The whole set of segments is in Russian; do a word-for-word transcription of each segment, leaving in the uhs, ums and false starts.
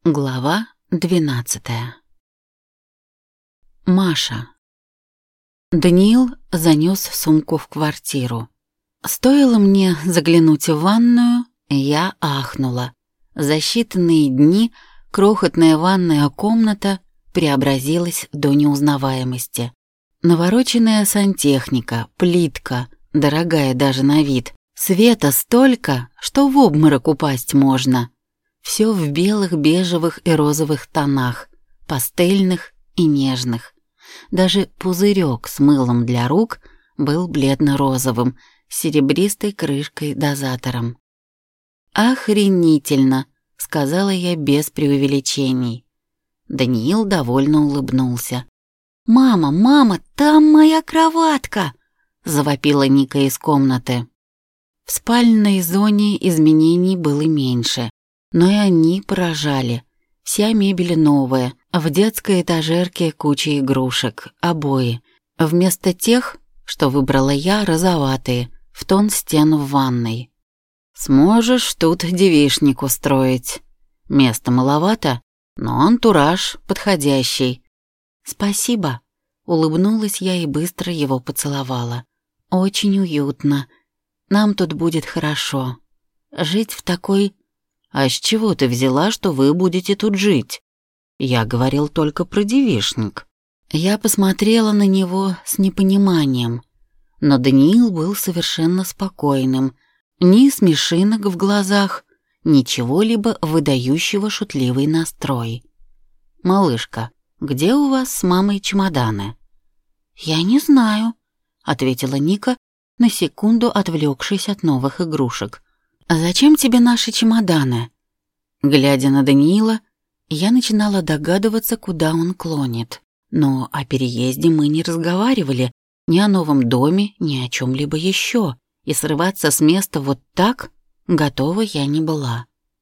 Глава двенадцатая. Маша. Даниил занёс сумку в квартиру. Стоило мне заглянуть в ванную, я ахнула. За считанные дни крохотная ванная комната преобразилась до неузнаваемости. Навороченная сантехника, плитка, дорогая даже на вид. Света столько, что в обморок упасть можно. Все в белых, бежевых и розовых тонах, пастельных и нежных. Даже пузырек с мылом для рук был бледно-розовым, с серебристой крышкой-дозатором. «Охренительно!» — сказала я без преувеличений. Даниил довольно улыбнулся. «Мама, мама, там моя кроватка!» — завопила Ника из комнаты. В спальной зоне изменений было меньше. Но и они поражали. Вся мебель новая, в детской этажерке куча игрушек, обои. Вместо тех, что выбрала я, розоватые, в тон стен в ванной. «Сможешь тут девичник устроить. Места маловато, но антураж подходящий». «Спасибо», — улыбнулась я и быстро его поцеловала. «Очень уютно. Нам тут будет хорошо. Жить в такой...» «А с чего ты взяла, что вы будете тут жить? Я говорил только про девичник». Я посмотрела на него с непониманием, но Даниил был совершенно спокойным. Ни смешинок в глазах, ничего-либо выдающего шутливый настрой. «Малышка, где у вас с мамой чемоданы?» «Я не знаю», — ответила Ника, на секунду отвлекшись от новых игрушек. «А зачем тебе наши чемоданы?» Глядя на Даниила, я начинала догадываться, куда он клонит. Но о переезде мы не разговаривали, ни о новом доме, ни о чем-либо еще, и срываться с места вот так готова я не была.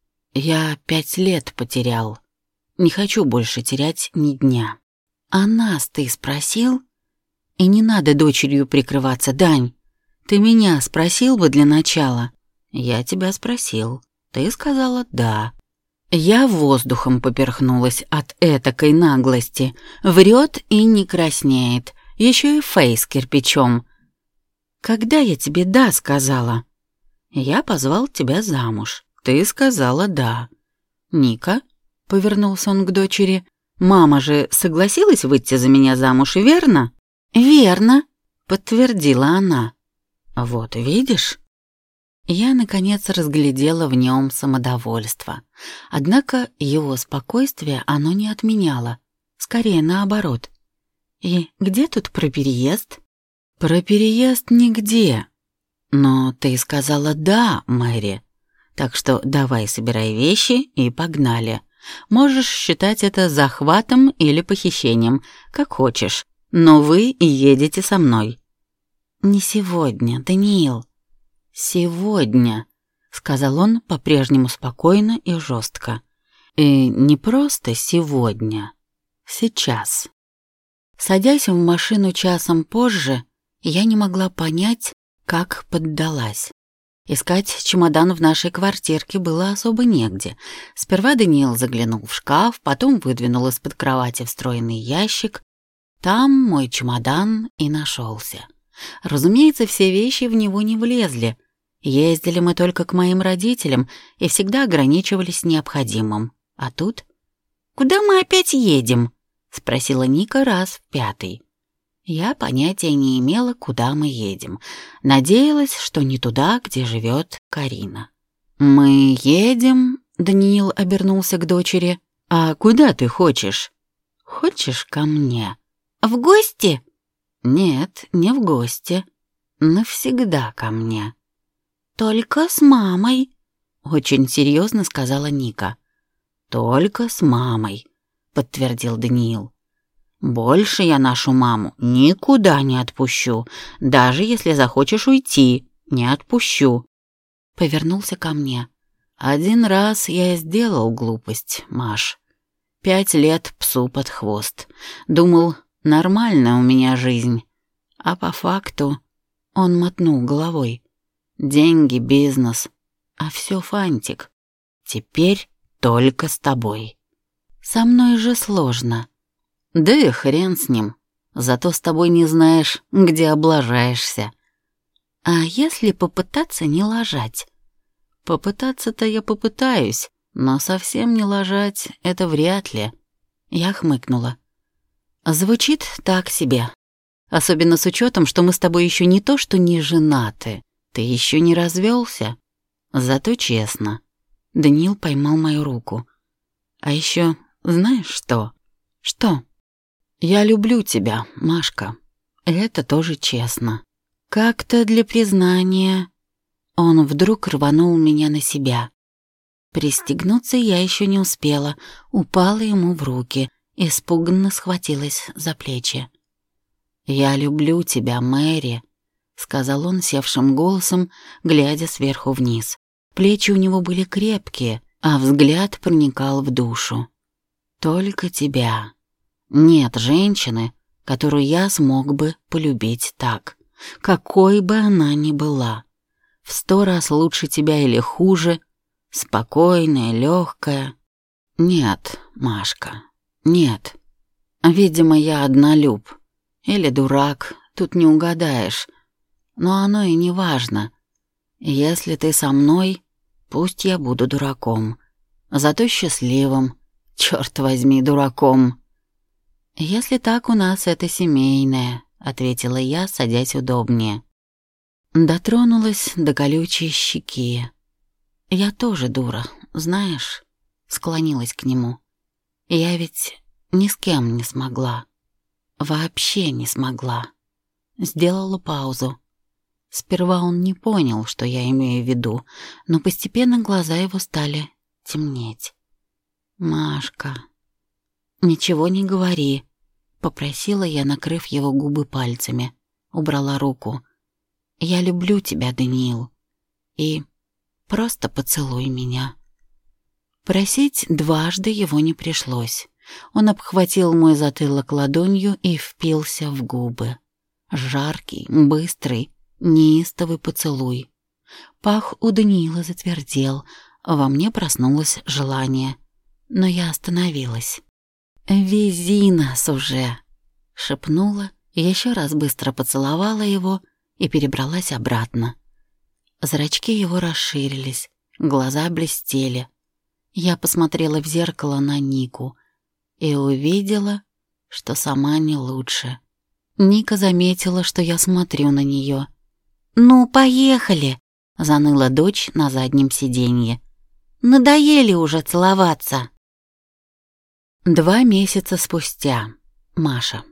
Я пять лет потерял. Не хочу больше терять ни дня. «А нас ты спросил?» «И не надо дочерью прикрываться, Дань. Ты меня спросил бы для начала?» «Я тебя спросил. Ты сказала «да». Я воздухом поперхнулась от этакой наглости. Врет и не краснеет. Еще и фейс кирпичом. «Когда я тебе «да» сказала?» «Я позвал тебя замуж. Ты сказала «да». «Ника», — повернулся он к дочери, — «мама же согласилась выйти за меня замуж, верно?» «Верно», — подтвердила она. «Вот видишь?» Я, наконец, разглядела в нем самодовольство. Однако его спокойствие оно не отменяло. Скорее, наоборот. «И где тут про переезд?» «Про переезд нигде. Но ты сказала «да», Мэри. Так что давай собирай вещи и погнали. Можешь считать это захватом или похищением, как хочешь. Но вы едете со мной». «Не сегодня, Даниил». «Сегодня», — сказал он по-прежнему спокойно и жестко. «И не просто сегодня. Сейчас». Садясь в машину часом позже, я не могла понять, как поддалась. Искать чемодан в нашей квартирке было особо негде. Сперва Даниил заглянул в шкаф, потом выдвинул из-под кровати встроенный ящик. Там мой чемодан и нашелся. Разумеется, все вещи в него не влезли. Ездили мы только к моим родителям и всегда ограничивались необходимым. А тут... «Куда мы опять едем?» — спросила Ника раз в пятый. Я понятия не имела, куда мы едем. Надеялась, что не туда, где живет Карина. «Мы едем...» — Даниил обернулся к дочери. «А куда ты хочешь?» «Хочешь ко мне?» «В гости?» «Нет, не в гости. Навсегда ко мне». «Только с мамой», — очень серьезно сказала Ника. «Только с мамой», — подтвердил Даниил. «Больше я нашу маму никуда не отпущу, даже если захочешь уйти, не отпущу». Повернулся ко мне. «Один раз я сделал глупость, Маш. Пять лет псу под хвост. Думал, нормальная у меня жизнь. А по факту...» Он мотнул головой. «Деньги, бизнес, а все фантик. Теперь только с тобой». Со мной же сложно. Да и хрен с ним. Зато с тобой не знаешь, где облажаешься. А если попытаться не лажать? Попытаться-то я попытаюсь, но совсем не лажать — это вряд ли. Я хмыкнула. Звучит так себе. Особенно с учетом, что мы с тобой еще не то, что не женаты. Ты еще не развелся. Зато честно. Даниил поймал мою руку. А еще знаешь что? Что? Я люблю тебя, Машка. Это тоже честно. Как-то для признания... Он вдруг рванул меня на себя. Пристегнуться я еще не успела, упала ему в руки, испуганно схватилась за плечи. «Я люблю тебя, Мэри», — сказал он севшим голосом, глядя сверху вниз. Плечи у него были крепкие, а взгляд проникал в душу. «Только тебя. Нет женщины, которую я смог бы полюбить так, какой бы она ни была. В сто раз лучше тебя или хуже, спокойная, легкая. Нет, Машка, нет. Видимо, я однолюб. Или дурак, тут не угадаешь. Но оно и не важно. Если ты со мной, пусть я буду дураком. Зато счастливым, черт возьми, дураком. Если так, у нас это семейное, ответила я, садясь удобнее. Дотронулась до колючей щеки. Я тоже дура, знаешь, склонилась к нему. Я ведь ни с кем не смогла. Вообще не смогла. Сделала паузу. Сперва он не понял, что я имею в виду, но постепенно глаза его стали темнеть. «Машка, ничего не говори», — попросила я, накрыв его губы пальцами. Убрала руку. «Я люблю тебя, Даниил, и просто поцелуй меня». Просить дважды его не пришлось. Он обхватил мой затылок ладонью и впился в губы. Жаркий, быстрый, неистовый поцелуй. Пах у Даниила затвердел, во мне проснулось желание, но я остановилась. «Вези нас уже!» — шепнула, еще раз быстро поцеловала его и перебралась обратно. Зрачки его расширились, глаза блестели. Я посмотрела в зеркало на Нику и увидела, что сама не лучше. Ника заметила, что я смотрю на нее. «Ну, поехали!» — заныла дочь на заднем сиденье. «Надоели уже целоваться!» Два месяца спустя. Маша.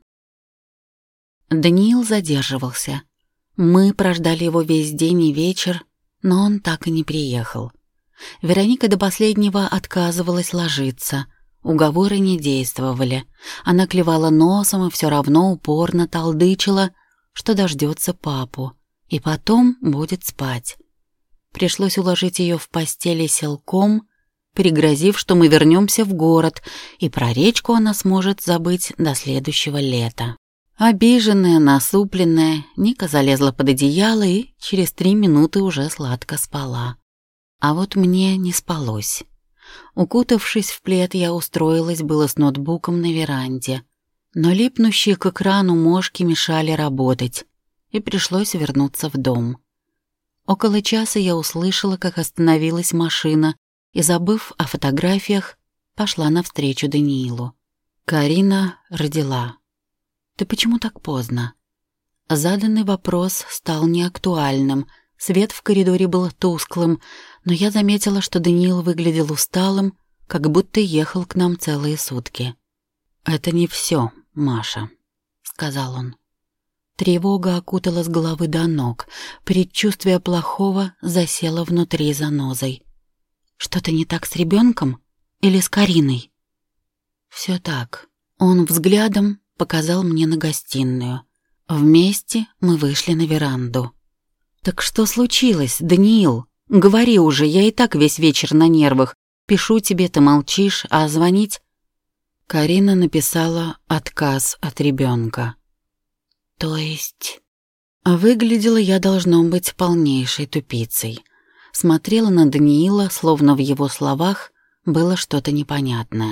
Даниил задерживался. Мы прождали его весь день и вечер, но он так и не приехал. Вероника до последнего отказывалась ложиться. Уговоры не действовали. Она клевала носом и все равно упорно толдычила, что дождется папу, и потом будет спать. Пришлось уложить ее в постели силком, пригрозив, что мы вернемся в город, и про речку она сможет забыть до следующего лета. Обиженная, насупленная, Ника залезла под одеяло и через три минуты уже сладко спала. А вот мне не спалось. Укутавшись в плед, я устроилась было с ноутбуком на веранде, но липнущие к экрану мошки мешали работать, и пришлось вернуться в дом. Около часа я услышала, как остановилась машина, и, забыв о фотографиях, пошла навстречу Даниилу. Карина родила. «Ты почему так поздно?» Заданный вопрос стал неактуальным, свет в коридоре был тусклым, но я заметила, что Даниил выглядел усталым, как будто ехал к нам целые сутки. «Это не все, Маша», — сказал он. Тревога окутала с головы до ног, предчувствие плохого засело внутри занозой. «Что-то не так с ребенком или с Кариной?» «Все так». Он взглядом показал мне на гостиную. Вместе мы вышли на веранду. «Так что случилось, Даниил? Говори уже, я и так весь вечер на нервах. Пишу тебе, ты молчишь, а звонить...» Карина написала отказ от ребенка. «То есть...» Выглядела я, должно быть, полнейшей тупицей. Смотрела на Даниила, словно в его словах было что-то непонятное.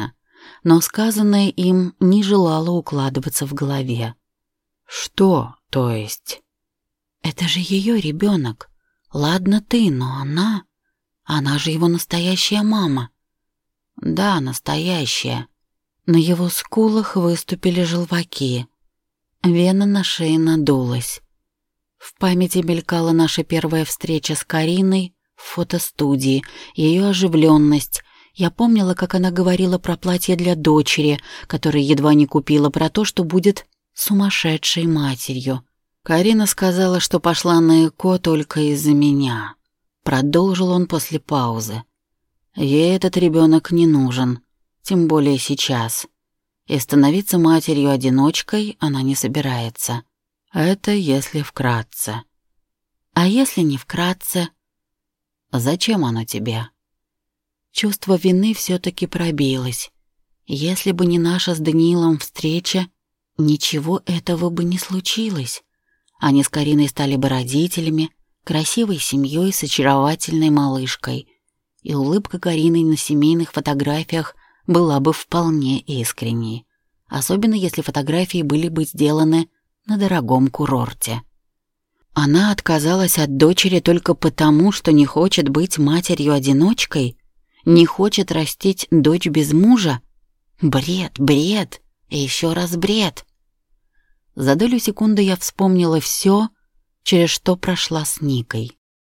но сказанное им не желало укладываться в голове. «Что, то есть?» «Это же ее ребенок. Ладно ты, но она... Она же его настоящая мама». «Да, настоящая». На его скулах выступили желваки. Вена на шее надулась. В памяти мелькала наша первая встреча с Кариной в фотостудии, ее оживленность. Я помнила, как она говорила про платье для дочери, которое едва не купила, про то, что будет сумасшедшей матерью. Карина сказала, что пошла на ЭКО только из-за меня. Продолжил он после паузы. Ей этот ребенок не нужен, тем более сейчас. И становиться матерью-одиночкой она не собирается. Это если вкратце. А если не вкратце? Зачем оно тебе? Чувство вины все-таки пробилось. Если бы не наша с Даниилом встреча, ничего этого бы не случилось. Они с Кариной стали бы родителями, красивой семьей с очаровательной малышкой. И улыбка Карины на семейных фотографиях была бы вполне искренней. Особенно если фотографии были бы сделаны на дорогом курорте. Она отказалась от дочери только потому, что не хочет быть матерью-одиночкой? Не хочет растить дочь без мужа? Бред, бред и еще раз бред. За долю секунды я вспомнила все, через что прошла с Никой.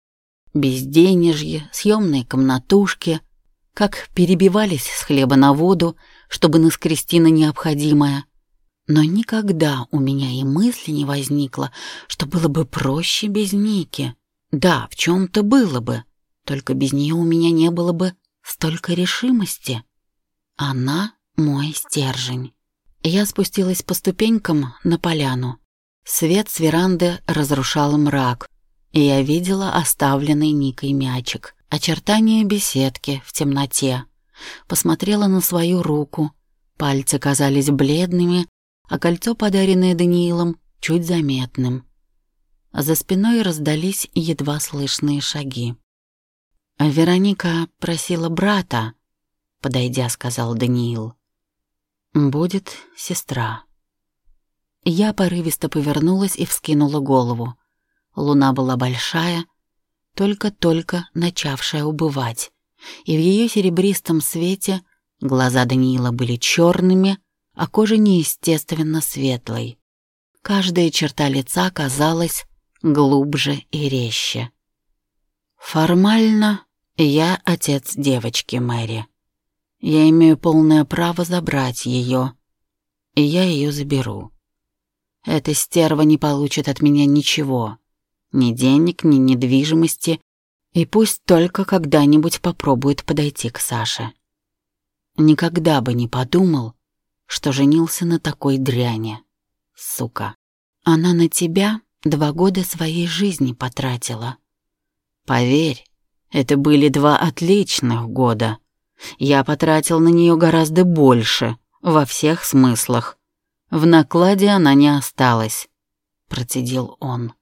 Безденежье, съемные комнатушки, как перебивались с хлеба на воду, чтобы наскрести на необходимое. Но никогда у меня и мысли не возникло, что было бы проще без Ники. Да, в чем-то было бы, только без нее у меня не было бы столько решимости. Она мой стержень. Я спустилась по ступенькам на поляну. Свет с веранды разрушал мрак, и я видела оставленный Никой мячик, очертания беседки в темноте. Посмотрела на свою руку, пальцы казались бледными, а кольцо, подаренное Даниилом, чуть заметным. За спиной раздались едва слышные шаги. «Вероника просила брата», — подойдя, сказал Даниил. «Будет сестра». Я порывисто повернулась и вскинула голову. Луна была большая, только-только начавшая убывать, и в ее серебристом свете глаза Даниила были черными, а кожа неестественно светлой. Каждая черта лица казалась глубже и резче. «Формально я отец девочки, Мэри. Я имею полное право забрать ее, и я ее заберу. Эта стерва не получит от меня ничего, ни денег, ни недвижимости, и пусть только когда-нибудь попробует подойти к Саше. Никогда бы не подумал, что женился на такой дряни, сука. Она на тебя два года своей жизни потратила. Поверь, это были два отличных года. Я потратил на нее гораздо больше, во всех смыслах. В накладе она не осталась», — процедил он.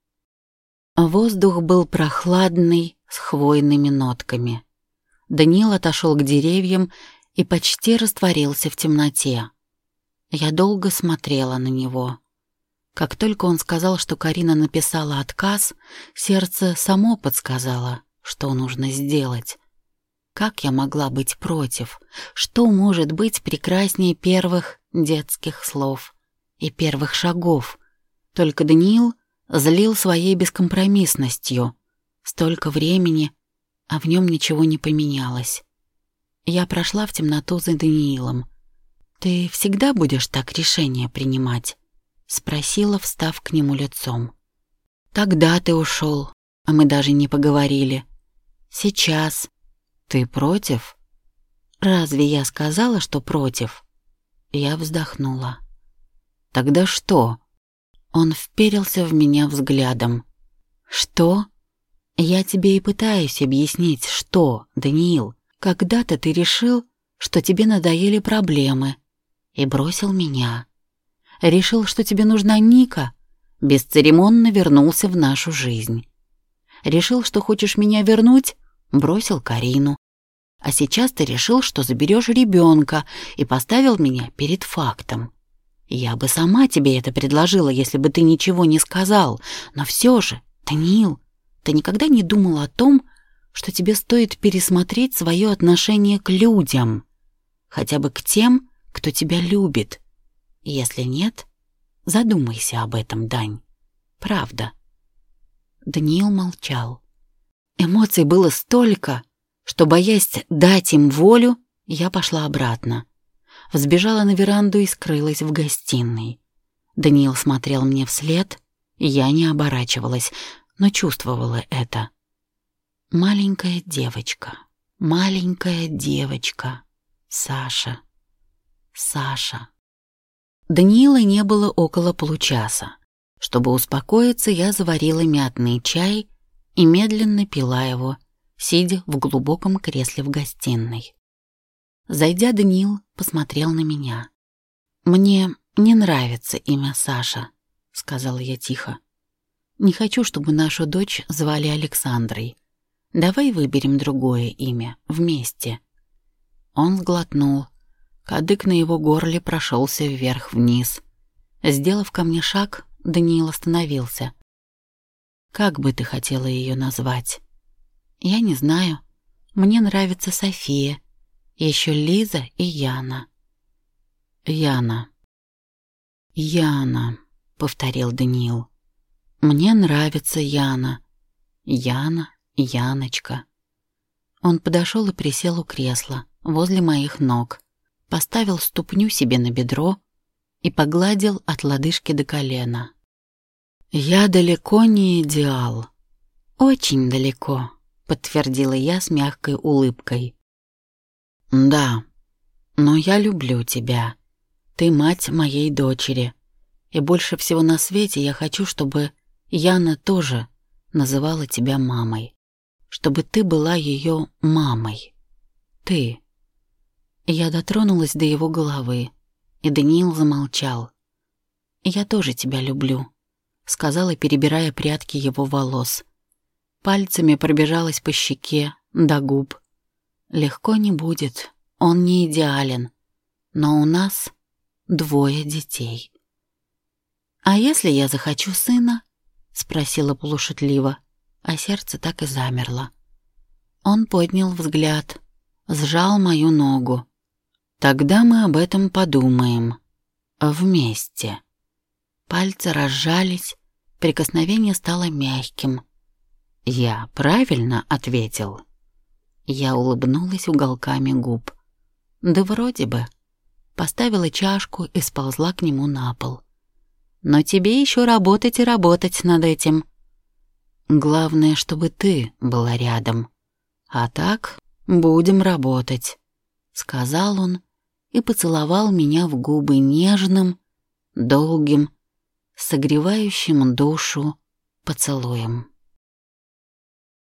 Воздух был прохладный, с хвойными нотками. Даниил отошел к деревьям и почти растворился в темноте. Я долго смотрела на него. Как только он сказал, что Карина написала отказ, сердце само подсказало, что нужно сделать. Как я могла быть против? Что может быть прекраснее первых детских слов и первых шагов? Только Даниил злил своей бескомпромиссностью. Столько времени, а в нем ничего не поменялось. Я прошла в темноту за Даниилом. «Ты всегда будешь так решение принимать?» — спросила, встав к нему лицом. «Тогда ты ушел, а мы даже не поговорили. Сейчас. Ты против?» «Разве я сказала, что против?» Я вздохнула. «Тогда что?» Он вперился в меня взглядом. «Что?» «Я тебе и пытаюсь объяснить, что, Даниил. Когда-то ты решил, что тебе надоели проблемы, и бросил меня. Решил, что тебе нужна Ника, бесцеремонно вернулся в нашу жизнь. Решил, что хочешь меня вернуть, бросил Карину. А сейчас ты решил, что заберешь ребенка и поставил меня перед фактом. Я бы сама тебе это предложила, если бы ты ничего не сказал. Но все же, Даниил, ты никогда не думал о том, что тебе стоит пересмотреть свое отношение к людям? Хотя бы к тем, кто тебя любит. Если нет, задумайся об этом, Дань. Правда. Даниил молчал. Эмоций было столько, что, боясь дать им волю, я пошла обратно. Взбежала на веранду и скрылась в гостиной. Даниил смотрел мне вслед, и я не оборачивалась, но чувствовала это. Маленькая девочка, маленькая девочка, Саша, Саша. Даниила не было около получаса. Чтобы успокоиться, я заварила мятный чай и медленно пила его, сидя в глубоком кресле в гостиной. Зайдя, Даниил посмотрел на меня. «Мне не нравится имя Саша», — сказала я тихо. «Не хочу, чтобы нашу дочь звали Александрой. Давай выберем другое имя вместе». Он сглотнул. Кадык на его горле прошелся вверх-вниз. Сделав ко мне шаг, Даниил остановился. «Как бы ты хотела ее назвать?» «Я не знаю. Мне нравится София. Еще Лиза и Яна». «Яна. Яна», — повторил Даниил. «Мне нравится Яна. Яна, Яночка». Он подошел и присел у кресла, возле моих ног, поставил ступню себе на бедро и погладил от лодыжки до колена. «Я далеко не идеал». «Очень далеко», — подтвердила я с мягкой улыбкой. «Да, но я люблю тебя. Ты мать моей дочери. И больше всего на свете я хочу, чтобы Яна тоже называла тебя мамой. Чтобы ты была ее мамой. Ты». Я дотронулась до его головы, и Даниил замолчал. «Я тоже тебя люблю», — сказала, перебирая прядки его волос. Пальцами пробежалась по щеке, до губ. Легко не будет, он не идеален, но у нас двое детей. «А если я захочу сына?» — спросила полушутливо, а сердце так и замерло. Он поднял взгляд, сжал мою ногу. «Тогда мы об этом подумаем. Вместе». Пальцы разжались, прикосновение стало мягким. «Я правильно ответил?» Я улыбнулась уголками губ. «Да вроде бы». Поставила чашку и сползла к нему на пол. «Но тебе еще работать и работать над этим. Главное, чтобы ты была рядом. А так будем работать», — сказал он и поцеловал меня в губы нежным, долгим, согревающим душу поцелуем.